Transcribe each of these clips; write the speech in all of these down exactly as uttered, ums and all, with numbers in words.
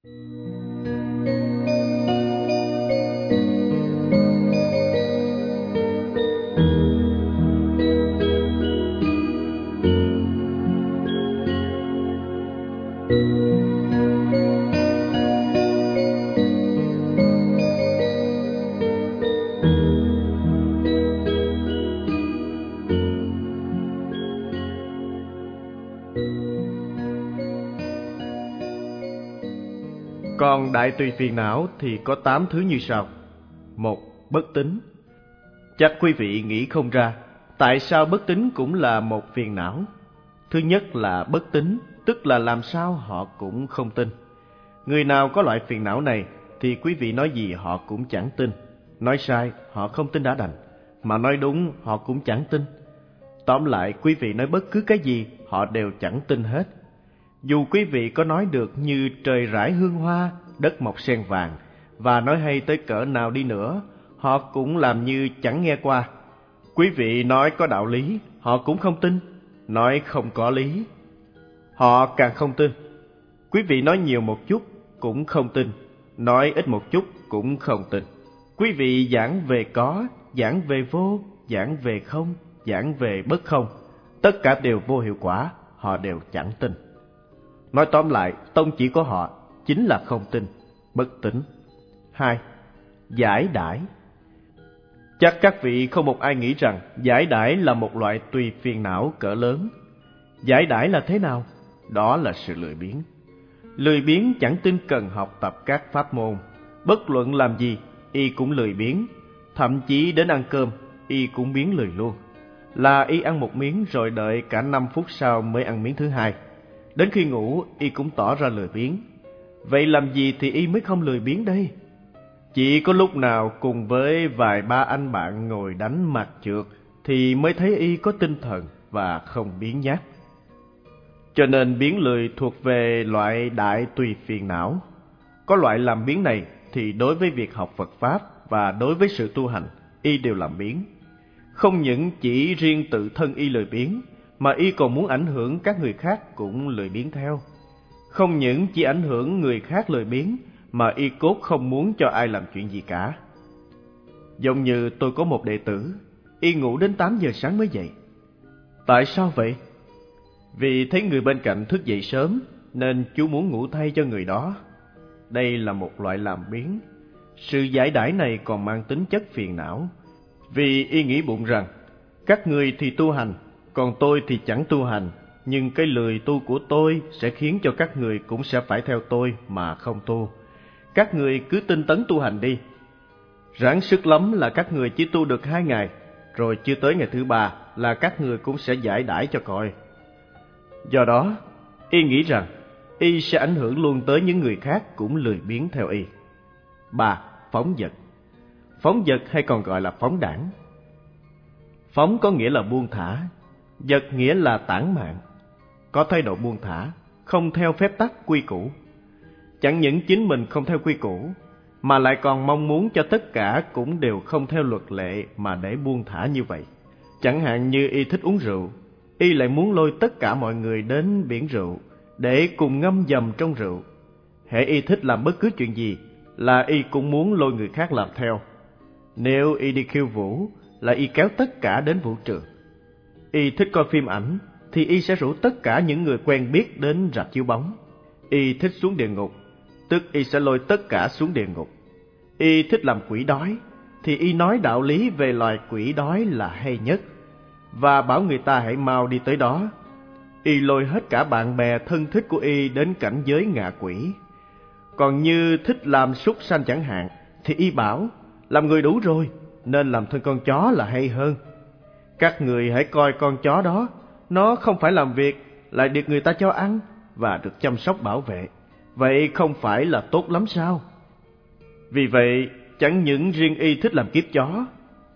Còn đại tùy phiền não thì có tám thứ như sau. Một, bất tín. Chắc quý vị nghĩ không ra tại sao bất tín cũng là một phiền não. Thứ nhất là bất tín, tức là làm sao họ cũng không tin. Người nào có loại phiền não này thì quý vị nói gì họ cũng chẳng tin. Nói sai họ không tin đã đành, mà nói đúng họ cũng chẳng tin. Tóm lại quý vị nói bất cứ cái gì họ đều chẳng tin hết. Dù quý vị có nói được như trời rải hương hoa, đất mọc sen vàng, và nói hay tới cỡ nào đi nữa, họ cũng làm như chẳng nghe qua. Quý vị nói có đạo lý, họ cũng không tin. Nói không có lý, họ càng không tin. Quý vị nói nhiều một chút cũng không tin, nói ít một chút cũng không tin. Quý vị giảng về có, giảng về vô, giảng về không, giảng về bất không, tất cả đều vô hiệu quả, họ đều chẳng tin. Nói tóm lại, tông chỉ của họ chính là không tin, bất tín. Hai, giải đãi. Chắc các vị không một ai nghĩ rằng giải đãi là một loại tùy phiền não cỡ lớn. Giải đãi là thế nào? Đó là sự lười biếng. Lười biếng chẳng tin cần học tập các pháp môn. Bất luận làm gì, y cũng lười biếng. Thậm chí đến ăn cơm, y cũng biếng lười luôn. Là y ăn một miếng rồi đợi cả năm phút sau mới ăn miếng thứ hai. Đến khi ngủ, y cũng tỏ ra lười biếng. Vậy làm gì thì y mới không lười biếng đây? Chỉ có lúc nào cùng với vài ba anh bạn ngồi đánh mặt trượt thì mới thấy y có tinh thần và không biếng nhác. Cho nên biếng lười thuộc về loại đại tùy phiền não. Có loại làm biếng này thì đối với việc học Phật Pháp và đối với sự tu hành, y đều làm biếng. Không những chỉ riêng tự thân y lười biếng, mà y còn muốn ảnh hưởng các người khác cũng lười biếng theo. Không những chỉ ảnh hưởng người khác lười biếng, mà y cốt không muốn cho ai làm chuyện gì cả. Giống như tôi có một đệ tử, y ngủ đến tám giờ sáng mới dậy. Tại sao vậy? Vì thấy người bên cạnh thức dậy sớm, nên chú muốn ngủ thay cho người đó. Đây là một loại làm biếng. Sự giải đãi này còn mang tính chất phiền não, vì y nghĩ bụng rằng các người thì tu hành, còn tôi thì chẳng tu hành, nhưng cái lười tu của tôi sẽ khiến cho các người cũng sẽ phải theo tôi mà không tu. Các người cứ tinh tấn tu hành đi. Ráng sức lắm là các người chỉ tu được hai ngày, rồi chưa tới ngày thứ ba là các người cũng sẽ giải đãi cho coi. Do đó, y nghĩ rằng y sẽ ảnh hưởng luôn tới những người khác cũng lười biếng theo y. Ba, phóng dật. Phóng dật hay còn gọi là phóng đãng. Phóng có nghĩa là buông thả, dật nghĩa là tản mạn. Có thái độ buông thả, không theo phép tắc quy củ. Chẳng những chính mình không theo quy củ, mà lại còn mong muốn cho tất cả cũng đều không theo luật lệ mà để buông thả như vậy. Chẳng hạn như y thích uống rượu, y lại muốn lôi tất cả mọi người đến biển rượu để cùng ngâm dầm trong rượu. Hễ y thích làm bất cứ chuyện gì là y cũng muốn lôi người khác làm theo. Nếu y đi khiêu vũ là y kéo tất cả đến vũ trường. Y thích coi phim ảnh thì y sẽ rủ tất cả những người quen biết đến rạp chiếu bóng. Y thích xuống địa ngục, tức y sẽ lôi tất cả xuống địa ngục. Y thích làm quỷ đói thì y nói đạo lý về loài quỷ đói là hay nhất, và bảo người ta hãy mau đi tới đó. Y lôi hết cả bạn bè thân thích của y đến cảnh giới ngạ quỷ. Còn như thích làm súc sanh chẳng hạn thì y bảo làm người đủ rồi nên làm thân con chó là hay hơn. Các người hãy coi con chó đó, nó không phải làm việc, lại được người ta cho ăn và được chăm sóc bảo vệ. Vậy không phải là tốt lắm sao? Vì vậy, chẳng những riêng y thích làm kiếp chó,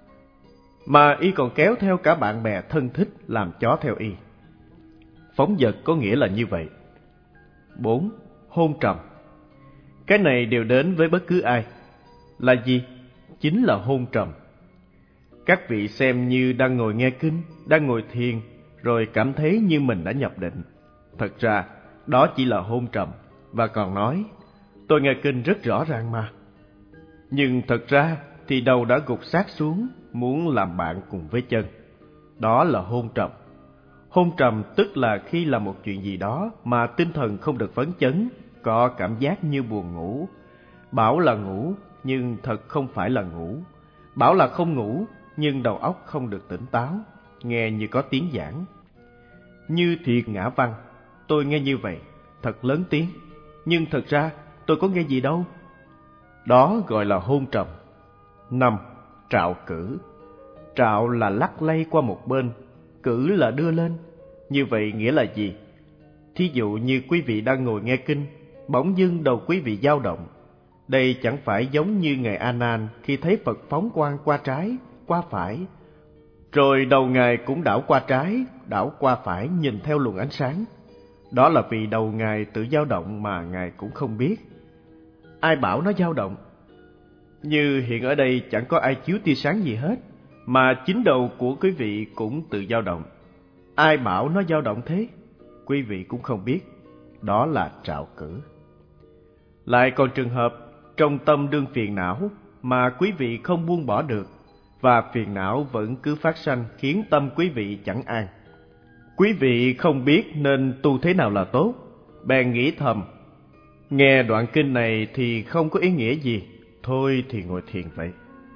mà y còn kéo theo cả bạn bè thân thích làm chó theo y. Phóng dật có nghĩa là như vậy. Bốn, hôn trầm. Cái này đều đến với bất cứ ai. Là gì? Chính là hôn trầm. Các vị xem như đang ngồi nghe kinh, đang ngồi thiền, rồi cảm thấy như mình đã nhập định. Thật ra, đó chỉ là hôn trầm. Và còn nói, Tôi nghe kinh rất rõ ràng mà. Nhưng thật ra thì đầu đã gục sát xuống, muốn làm bạn cùng với chân. Đó là hôn trầm. Hôn trầm tức là khi làm một chuyện gì đó mà tinh thần không được phấn chấn, có cảm giác như buồn ngủ. Bảo là ngủ, nhưng thật không phải là ngủ. Bảo là không ngủ, nhưng đầu óc không được tỉnh táo, nghe như có tiếng giảng. Như thiệt ngã văn, tôi nghe như vậy, thật lớn tiếng, nhưng thật ra tôi có nghe gì đâu. Đó gọi là hôn trầm. Năm. Trạo cử. Trạo là lắc lay qua một bên, cử là đưa lên. Như vậy nghĩa là gì? Thí dụ như quý vị đang ngồi nghe kinh, bỗng dưng đầu quý vị dao động. Đây chẳng phải giống như ngài A Nan khi thấy Phật phóng quang qua trái, qua phải, rồi đầu ngài cũng đảo qua trái, đảo qua phải nhìn theo luồng ánh sáng. Đó là vì đầu ngài tự dao động mà ngài cũng không biết. Ai bảo nó dao động? Như hiện ở đây chẳng có ai chiếu tia sáng gì hết, mà chính đầu của quý vị cũng tự dao động. Ai bảo nó dao động thế? Quý vị cũng không biết. Đó là trạo cử. Lại còn trường hợp trong tâm đương phiền não mà quý vị không buông bỏ được, và phiền não vẫn cứ phát sanh khiến tâm quý vị chẳng an. Quý vị không biết nên tu thế nào là tốt, bèn nghĩ thầm, nghe đoạn kinh này thì không có ý nghĩa gì, thôi thì ngồi thiền vậy.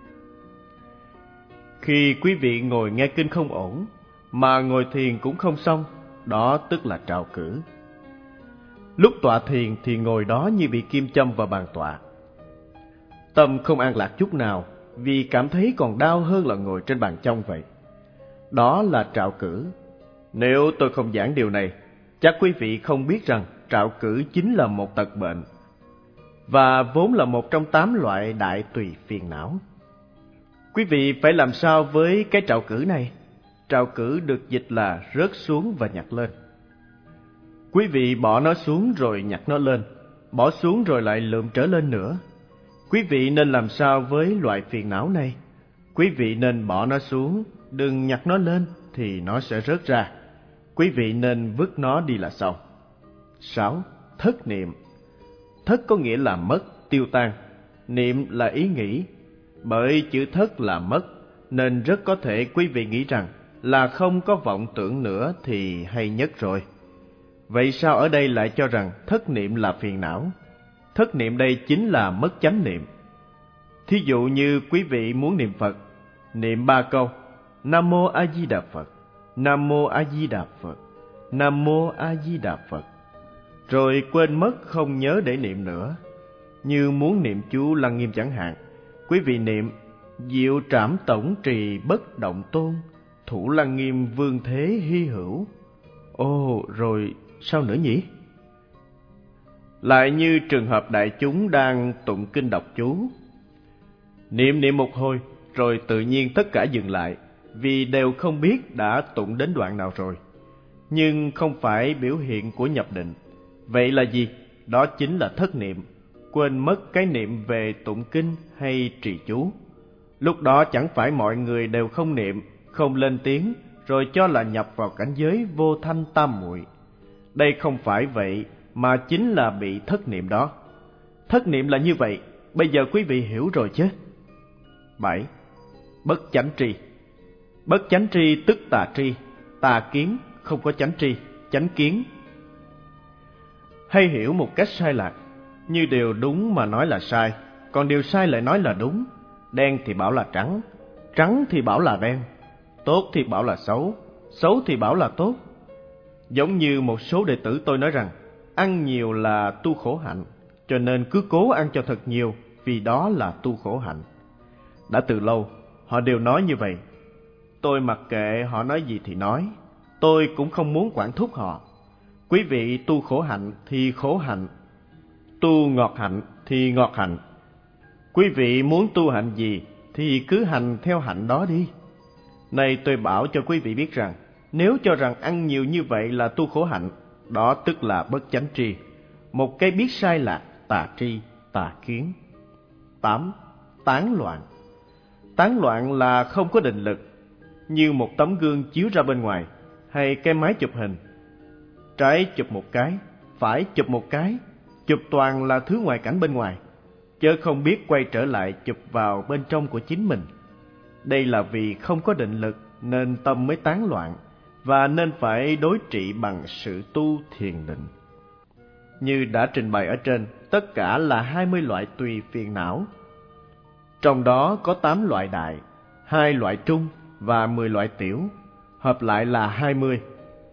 Khi quý vị ngồi nghe kinh không ổn, mà ngồi thiền cũng không xong, đó tức là trạo cử. Lúc tọa thiền thì ngồi đó như bị kim châm vào bàn tọa. Tâm không an lạc chút nào, vì cảm thấy còn đau hơn là ngồi trên bàn chông vậy. Đó là trạo cử. Nếu tôi không giảng điều này, chắc quý vị không biết rằng trạo cử chính là một tật bệnh, và vốn là một trong tám loại đại tùy phiền não. Quý vị phải làm sao với cái trạo cử này? Trạo cử được dịch là rớt xuống và nhặt lên. Quý vị bỏ nó xuống rồi nhặt nó lên, bỏ xuống rồi lại lượm trở lên nữa. Quý vị nên làm sao với loại phiền não này? Quý vị nên bỏ nó xuống, đừng nhặt nó lên thì nó sẽ rớt ra. Quý vị nên vứt nó đi là xong. Sáu. Thất niệm. Thất có nghĩa là mất, tiêu tan. Niệm là ý nghĩ. Bởi chữ thất là mất, nên rất có thể quý vị nghĩ rằng là không có vọng tưởng nữa thì hay nhất rồi. Vậy sao ở đây lại cho rằng thất niệm là phiền não? Thất niệm đây chính là mất chánh niệm. Thí dụ như quý vị muốn niệm Phật, niệm ba câu: Nam Mô A Di Đà Phật, Nam Mô A Di Đà Phật, Nam Mô A Di Đà Phật, rồi quên mất không nhớ để niệm nữa. Như muốn niệm chú Lăng Nghiêm chẳng hạn, quý vị niệm: Diệu trảm tổng trì bất động tôn, thủ Lăng Nghiêm vương thế hy hữu. Ồ, rồi sao nữa nhỉ? Lại như trường hợp đại chúng đang tụng kinh đọc chú, niệm niệm một hồi, rồi tự nhiên tất cả dừng lại, vì đều không biết đã tụng đến đoạn nào rồi. Nhưng không phải biểu hiện của nhập định. Vậy là gì? Đó chính là thất niệm, quên mất cái niệm về tụng kinh hay trì chú. Lúc đó chẳng phải mọi người đều không niệm, không lên tiếng, rồi cho là nhập vào cảnh giới vô thanh tam muội. Đây không phải vậy, mà chính là bị thất niệm đó. Thất niệm là như vậy, bây giờ quý vị hiểu rồi chứ? Bảy. Bất chánh tri. Bất chánh tri tức tà tri, tà kiến, không có chánh tri, chánh kiến. Hay hiểu một cách sai lạc, như điều đúng mà nói là sai, còn điều sai lại nói là đúng. Đen thì bảo là trắng, trắng thì bảo là đen, tốt thì bảo là xấu, xấu thì bảo là tốt. Giống như một số đệ tử tôi nói rằng, ăn nhiều là tu khổ hạnh, cho nên cứ cố ăn cho thật nhiều, vì đó là tu khổ hạnh. Đã từ lâu, họ đều nói như vậy. Tôi mặc kệ họ nói gì thì nói, tôi cũng không muốn quản thúc họ. Quý vị tu khổ hạnh thì khổ hạnh, tu ngọt hạnh thì ngọt hạnh. Quý vị muốn tu hạnh gì thì cứ hành theo hạnh đó đi. Này tôi bảo cho quý vị biết rằng, nếu cho rằng ăn nhiều như vậy là tu khổ hạnh, đó tức là bất chánh tri, một cái biết sai lạc, tà tri, tà kiến. Tám. Tán loạn. Tán loạn là không có định lực, như một tấm gương chiếu ra bên ngoài, hay cái máy chụp hình. Trái chụp một cái, phải chụp một cái, chụp toàn là thứ ngoại cảnh bên ngoài, chớ không biết quay trở lại chụp vào bên trong của chính mình. Đây là vì không có định lực nên tâm mới tán loạn, và nên phải đối trị bằng sự tu thiền định. Như đã trình bày ở trên, tất cả là hai mươi loại tùy phiền não. Trong đó có tám loại đại, hai loại trung và mười loại tiểu, hợp lại là hai mươi.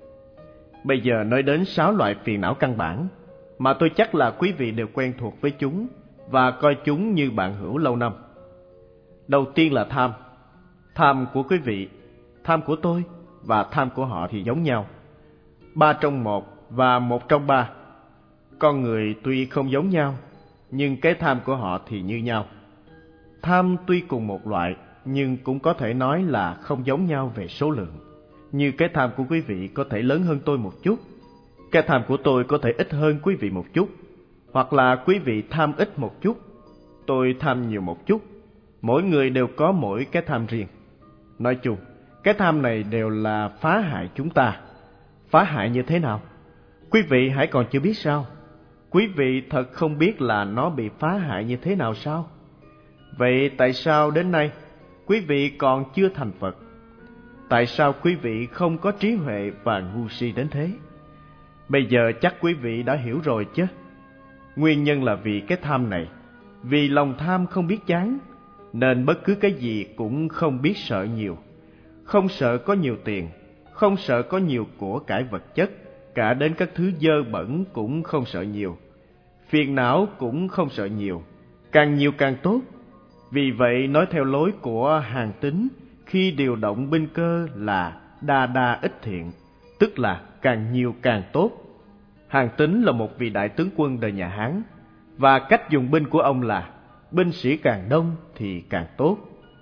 Bây giờ nói đến sáu loại phiền não căn bản, mà tôi chắc là quý vị đều quen thuộc với chúng và coi chúng như bạn hữu lâu năm. Đầu tiên là tham. Tham của quý vị, tham của tôi và tham của họ thì giống nhau. Ba trong một và một trong ba. Con người tuy không giống nhau, nhưng cái tham của họ thì như nhau. Tham tuy cùng một loại, nhưng cũng có thể nói là không giống nhau về số lượng. Như cái tham của quý vị có thể lớn hơn tôi một chút, cái tham của tôi có thể ít hơn quý vị một chút, hoặc là quý vị tham ít một chút, tôi tham nhiều một chút. Mỗi người đều có mỗi cái tham riêng. Nói chung, cái tham này đều là phá hại chúng ta. Phá hại như thế nào? Quý vị hãy còn chưa biết sao? Quý vị thật không biết là nó bị phá hại như thế nào sao? Vậy tại sao đến nay quý vị còn chưa thành Phật? Tại sao quý vị không có trí huệ và ngu si đến thế? Bây giờ chắc quý vị đã hiểu rồi chứ. Nguyên nhân là vì cái tham này. Vì lòng tham không biết chán, nên bất cứ cái gì cũng không biết sợ nhiều. Không sợ có nhiều tiền, không sợ có nhiều của cải vật chất, cả đến các thứ dơ bẩn cũng không sợ nhiều. Phiền não cũng không sợ nhiều, càng nhiều càng tốt. Vì vậy nói theo lối của Hàn Tín, khi điều động binh cơ là đa đa ít thiện, tức là càng nhiều càng tốt. Hàn Tín là một vị đại tướng quân đời nhà Hán, và cách dùng binh của ông là binh sĩ càng đông thì càng tốt.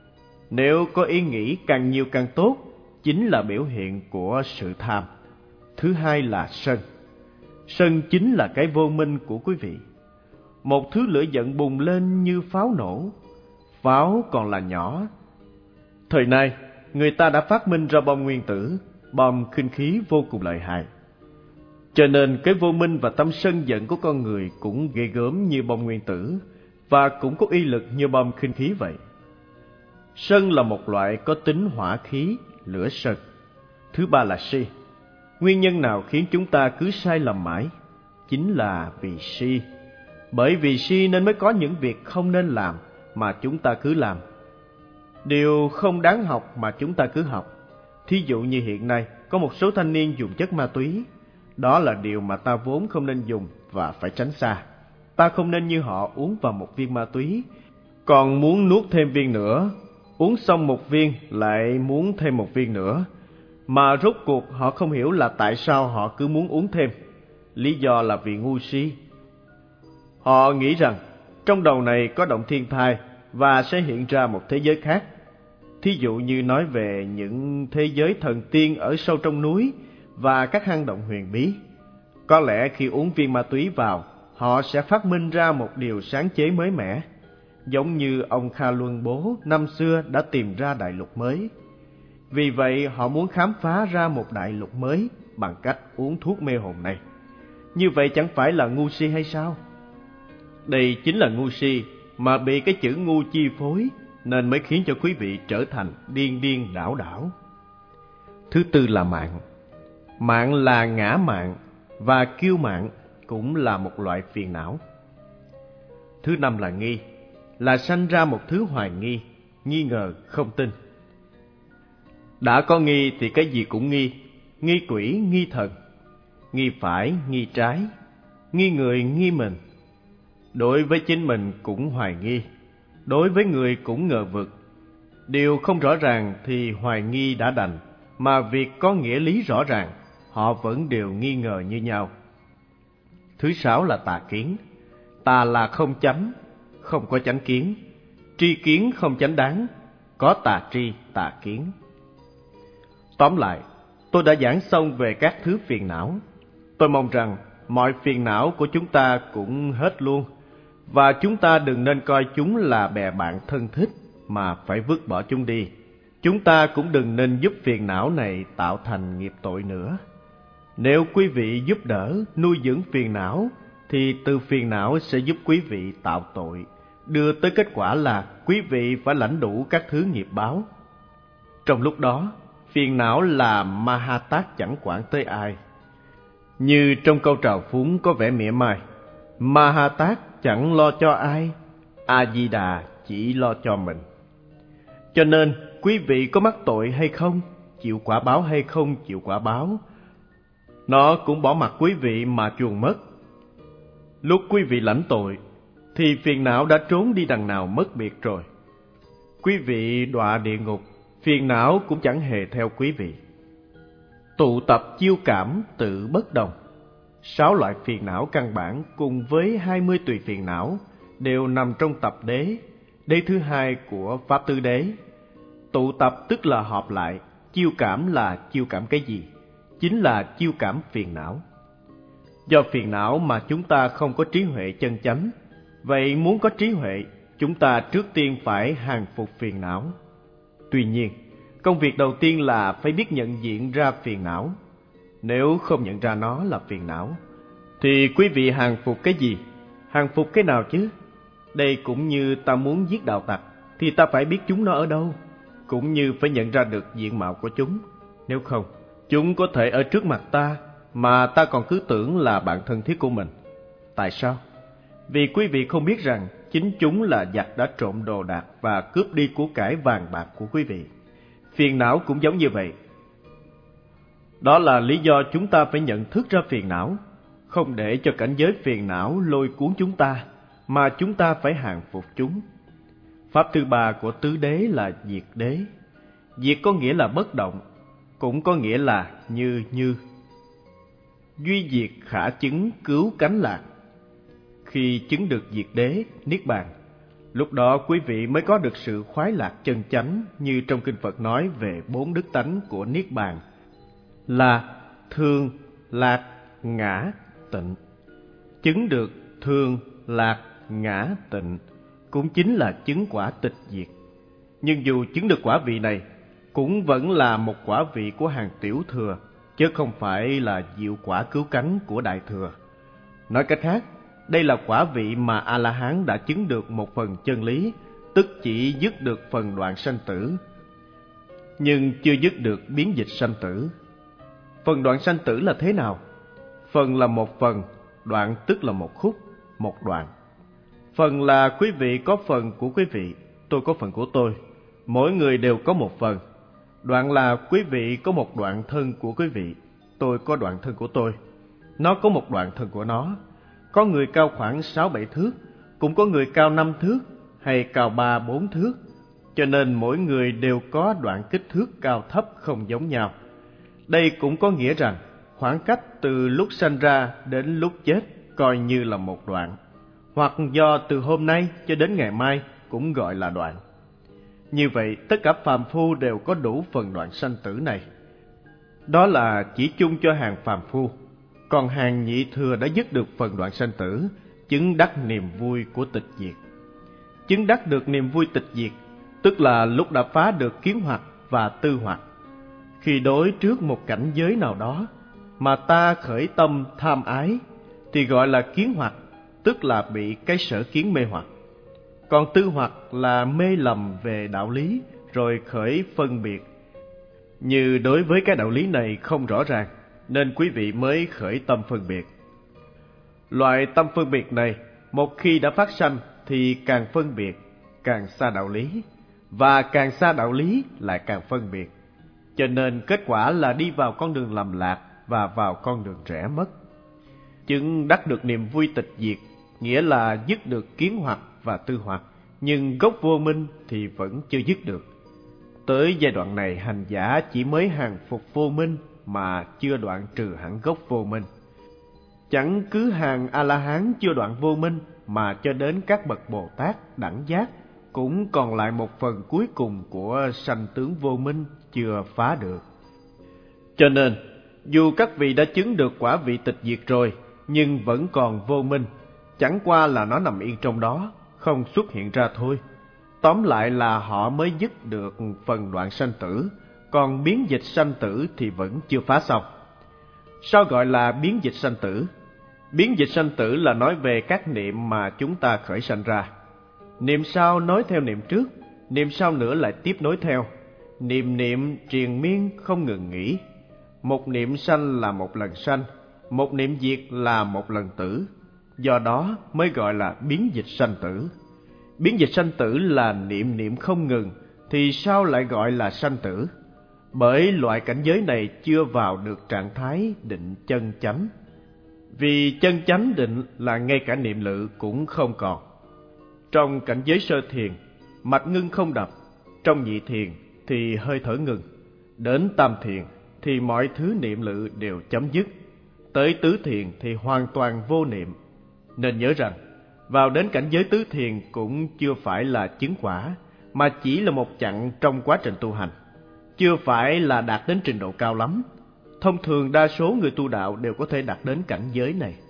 Nếu có ý nghĩ càng nhiều càng tốt, chính là biểu hiện của sự tham. Thứ hai là sân. Sân chính là cái vô minh của quý vị. Một thứ lửa giận bùng lên như pháo nổ. Pháo còn là nhỏ. Thời nay, người ta đã phát minh ra bom nguyên tử, bom khinh khí vô cùng lợi hại. Cho nên cái vô minh và tâm sân giận của con người cũng ghê gớm như bom nguyên tử, và cũng có uy lực như bom khinh khí vậy. Sân là một loại có tính hỏa khí, lửa sân. Thứ ba là si. Nguyên nhân nào khiến chúng ta cứ sai lầm mãi? Chính là vì si. Bởi vì si nên mới có những việc không nên làm mà chúng ta cứ làm. Điều không đáng học mà chúng ta cứ học. Thí dụ như hiện nay có một số thanh niên dùng chất ma túy. Đó là điều mà ta vốn không nên dùng và phải tránh xa. Ta không nên như họ uống vào một viên ma túy, còn muốn nuốt thêm viên nữa. Uống xong một viên lại muốn thêm một viên nữa. Mà rốt cuộc họ không hiểu là tại sao họ cứ muốn uống thêm. Lý do là vì ngu si. Họ nghĩ rằng trong đầu này có động thiên thai và sẽ hiện ra một thế giới khác. Thí dụ như nói về những thế giới thần tiên ở sâu trong núi và các hang động huyền bí. Có lẽ khi uống viên ma túy vào, họ sẽ phát minh ra một điều sáng chế mới mẻ, giống như ông Kha Luân Bố năm xưa đã tìm ra đại lục mới. Vì vậy họ muốn khám phá ra một đại lục mới bằng cách uống thuốc mê hồn này. Như vậy chẳng phải là ngu si hay sao? Đây chính là ngu si mà bị cái chữ ngu chi phối, nên mới khiến cho quý vị trở thành điên điên đảo đảo. Thứ tư là mạng. Mạng là ngã mạng, và kiêu mạng cũng là một loại phiền não. Thứ năm là nghi, là sanh ra một thứ hoài nghi, nghi ngờ, không tin. Đã có nghi thì cái gì cũng nghi, nghi quỷ, nghi thần, nghi phải, nghi trái, nghi người, nghi mình. Đối với chính mình cũng hoài nghi, đối với người cũng ngờ vực. Điều không rõ ràng thì hoài nghi đã đành, mà việc có nghĩa lý rõ ràng, họ vẫn đều nghi ngờ như nhau. Thứ sáu là tà kiến. Tà là không chánh, không có chánh kiến. Tri kiến không chánh đáng, có tà tri, tà kiến. Tóm lại, tôi đã giảng xong về các thứ phiền não. Tôi mong rằng mọi phiền não của chúng ta cũng hết luôn, và chúng ta đừng nên coi chúng là bè bạn thân thích mà phải vứt bỏ chúng đi. Chúng ta cũng đừng nên giúp phiền não này tạo thành nghiệp tội nữa. Nếu quý vị giúp đỡ nuôi dưỡng phiền não thì từ phiền não sẽ giúp quý vị tạo tội, đưa tới kết quả là quý vị phải lãnh đủ các thứ nghiệp báo. Trong lúc đó, phiền não là ma ha tát chẳng quản tới ai. Như trong câu trào phúng có vẻ mỉa mai, ma ha tát chẳng lo cho ai, A Di Đà chỉ lo cho mình. Cho nên, quý vị có mắc tội hay không, chịu quả báo hay không chịu quả báo, nó cũng bỏ mặc quý vị mà chuồn mất. Lúc quý vị lãnh tội, thì phiền não đã trốn đi đằng nào mất biệt rồi. Quý vị đọa địa ngục, phiền não cũng chẳng hề theo quý vị. Tụ tập chiêu cảm tự bất đồng. Sáu loại phiền não căn bản cùng với hai mươi tùy phiền não đều nằm trong tập đế, đế thứ hai của Pháp Tứ Đế. Tụ tập tức là họp lại, chiêu cảm là chiêu cảm cái gì? Chính là chiêu cảm phiền não. Do phiền não mà chúng ta không có trí huệ chân chánh. Vậy muốn có trí huệ, chúng ta trước tiên phải hàng phục phiền não. Tuy nhiên, công việc đầu tiên là phải biết nhận diện ra phiền não. Nếu không nhận ra nó là phiền não, thì quý vị hàng phục cái gì? Hàng phục cái nào chứ? Đây cũng như ta muốn giết đạo tặc, thì ta phải biết chúng nó ở đâu, cũng như phải nhận ra được diện mạo của chúng. Nếu không, chúng có thể ở trước mặt ta, mà ta còn cứ tưởng là bạn thân thiết của mình. Tại sao? Vì quý vị không biết rằng chính chúng là giặc đã trộm đồ đạc và cướp đi của cải vàng bạc của quý vị. Phiền não cũng giống như vậy. Đó là lý do chúng ta phải nhận thức ra phiền não, không để cho cảnh giới phiền não lôi cuốn chúng ta, mà chúng ta phải hàng phục chúng. Pháp thứ ba của tứ đế là diệt đế. Diệt có nghĩa là bất động, cũng có nghĩa là như như. Duy diệt khả chứng cứu cánh lạc. Khi chứng được diệt đế, niết bàn, lúc đó quý vị mới có được sự khoái lạc chân chánh, như trong kinh Phật nói về bốn đức tánh của niết bàn là thương, lạc, ngã, tịnh. Chứng được thương, lạc, ngã, tịnh cũng chính là chứng quả tịch diệt. Nhưng dù chứng được quả vị này, cũng vẫn là một quả vị của hàng tiểu thừa, chứ không phải là diệu quả cứu cánh của đại thừa. Nói cách khác, đây là quả vị mà A-la-hán đã chứng được một phần chân lý, tức chỉ dứt được phần đoạn sanh tử, nhưng chưa dứt được biến dịch sanh tử. Phần đoạn sanh tử là thế nào? Phần là một phần, đoạn tức là một khúc, một đoạn. Phần là quý vị có phần của quý vị, tôi có phần của tôi, mỗi người đều có một phần. Đoạn là quý vị có một đoạn thân của quý vị, tôi có đoạn thân của tôi, nó có một đoạn thân của nó. Có người cao khoảng sáu bảy thước, cũng có người cao năm thước, hay cao ba bốn thước, cho nên mỗi người đều có đoạn kích thước cao thấp không giống nhau. Đây cũng có nghĩa rằng khoảng cách từ lúc sanh ra đến lúc chết coi như là một đoạn, hoặc do từ hôm nay cho đến ngày mai cũng gọi là đoạn. Như vậy, tất cả phàm phu đều có đủ phần đoạn sanh tử này. Đó là chỉ chung cho hàng phàm phu. Còn hàng nhị thừa đã dứt được phần đoạn sanh tử, chứng đắc niềm vui của tịch diệt. Chứng đắc được niềm vui tịch diệt, tức là lúc đã phá được kiến hoặc và tư hoặc. Khi đối trước một cảnh giới nào đó mà ta khởi tâm tham ái, thì gọi là kiến hoặc, tức là bị cái sở kiến mê hoặc. Còn tư hoặc là mê lầm về đạo lý, rồi khởi phân biệt. Như đối với cái đạo lý này không rõ ràng, nên quý vị mới khởi tâm phân biệt. Loại tâm phân biệt này, một khi đã phát sanh thì càng phân biệt, càng xa đạo lý, và càng xa đạo lý lại càng phân biệt. Cho nên kết quả là đi vào con đường lầm lạc và vào con đường rẽ mất. Chứng đắc được niềm vui tịch diệt, nghĩa là dứt được kiến hoặc và tư hoặc, nhưng gốc vô minh thì vẫn chưa dứt được. Tới giai đoạn này, hành giả chỉ mới hàng phục vô minh mà chưa đoạn trừ hẳn gốc vô minh. Chẳng cứ hàng A-la-hán chưa đoạn vô minh, mà cho đến các bậc Bồ Tát đẳng giác cũng còn lại một phần cuối cùng của sanh tướng vô minh chưa phá được. Cho nên, dù các vị đã chứng được quả vị tịch diệt rồi, nhưng vẫn còn vô minh, chẳng qua là nó nằm yên trong đó, không xuất hiện ra thôi. Tóm lại là họ mới dứt được phần đoạn sanh tử, còn biến dịch sanh tử thì vẫn chưa phá xong. Sao gọi là biến dịch sanh tử? Biến dịch sanh tử là nói về các niệm mà chúng ta khởi sanh ra. Niệm sau nói theo niệm trước, niệm sau nữa lại tiếp nối theo. Niệm niệm triền miên không ngừng nghỉ. Một niệm sanh là một lần sanh, một niệm diệt là một lần tử. Do đó mới gọi là biến dịch sanh tử. Biến dịch sanh tử là niệm niệm không ngừng, thì sao lại gọi là sanh tử? Bởi loại cảnh giới này chưa vào được trạng thái định chân chánh. Vì chân chánh định là ngay cả niệm lự cũng không còn. Trong cảnh giới sơ thiền, mạch ngưng không đập. Trong nhị thiền thì hơi thở ngừng. Đến tam thiền thì mọi thứ niệm lự đều chấm dứt. Tới tứ thiền thì hoàn toàn vô niệm. Nên nhớ rằng, vào đến cảnh giới tứ thiền cũng chưa phải là chứng quả, mà chỉ là một chặng trong quá trình tu hành, chưa phải là đạt đến trình độ cao lắm. Thông thường đa số người tu đạo đều có thể đạt đến cảnh giới này.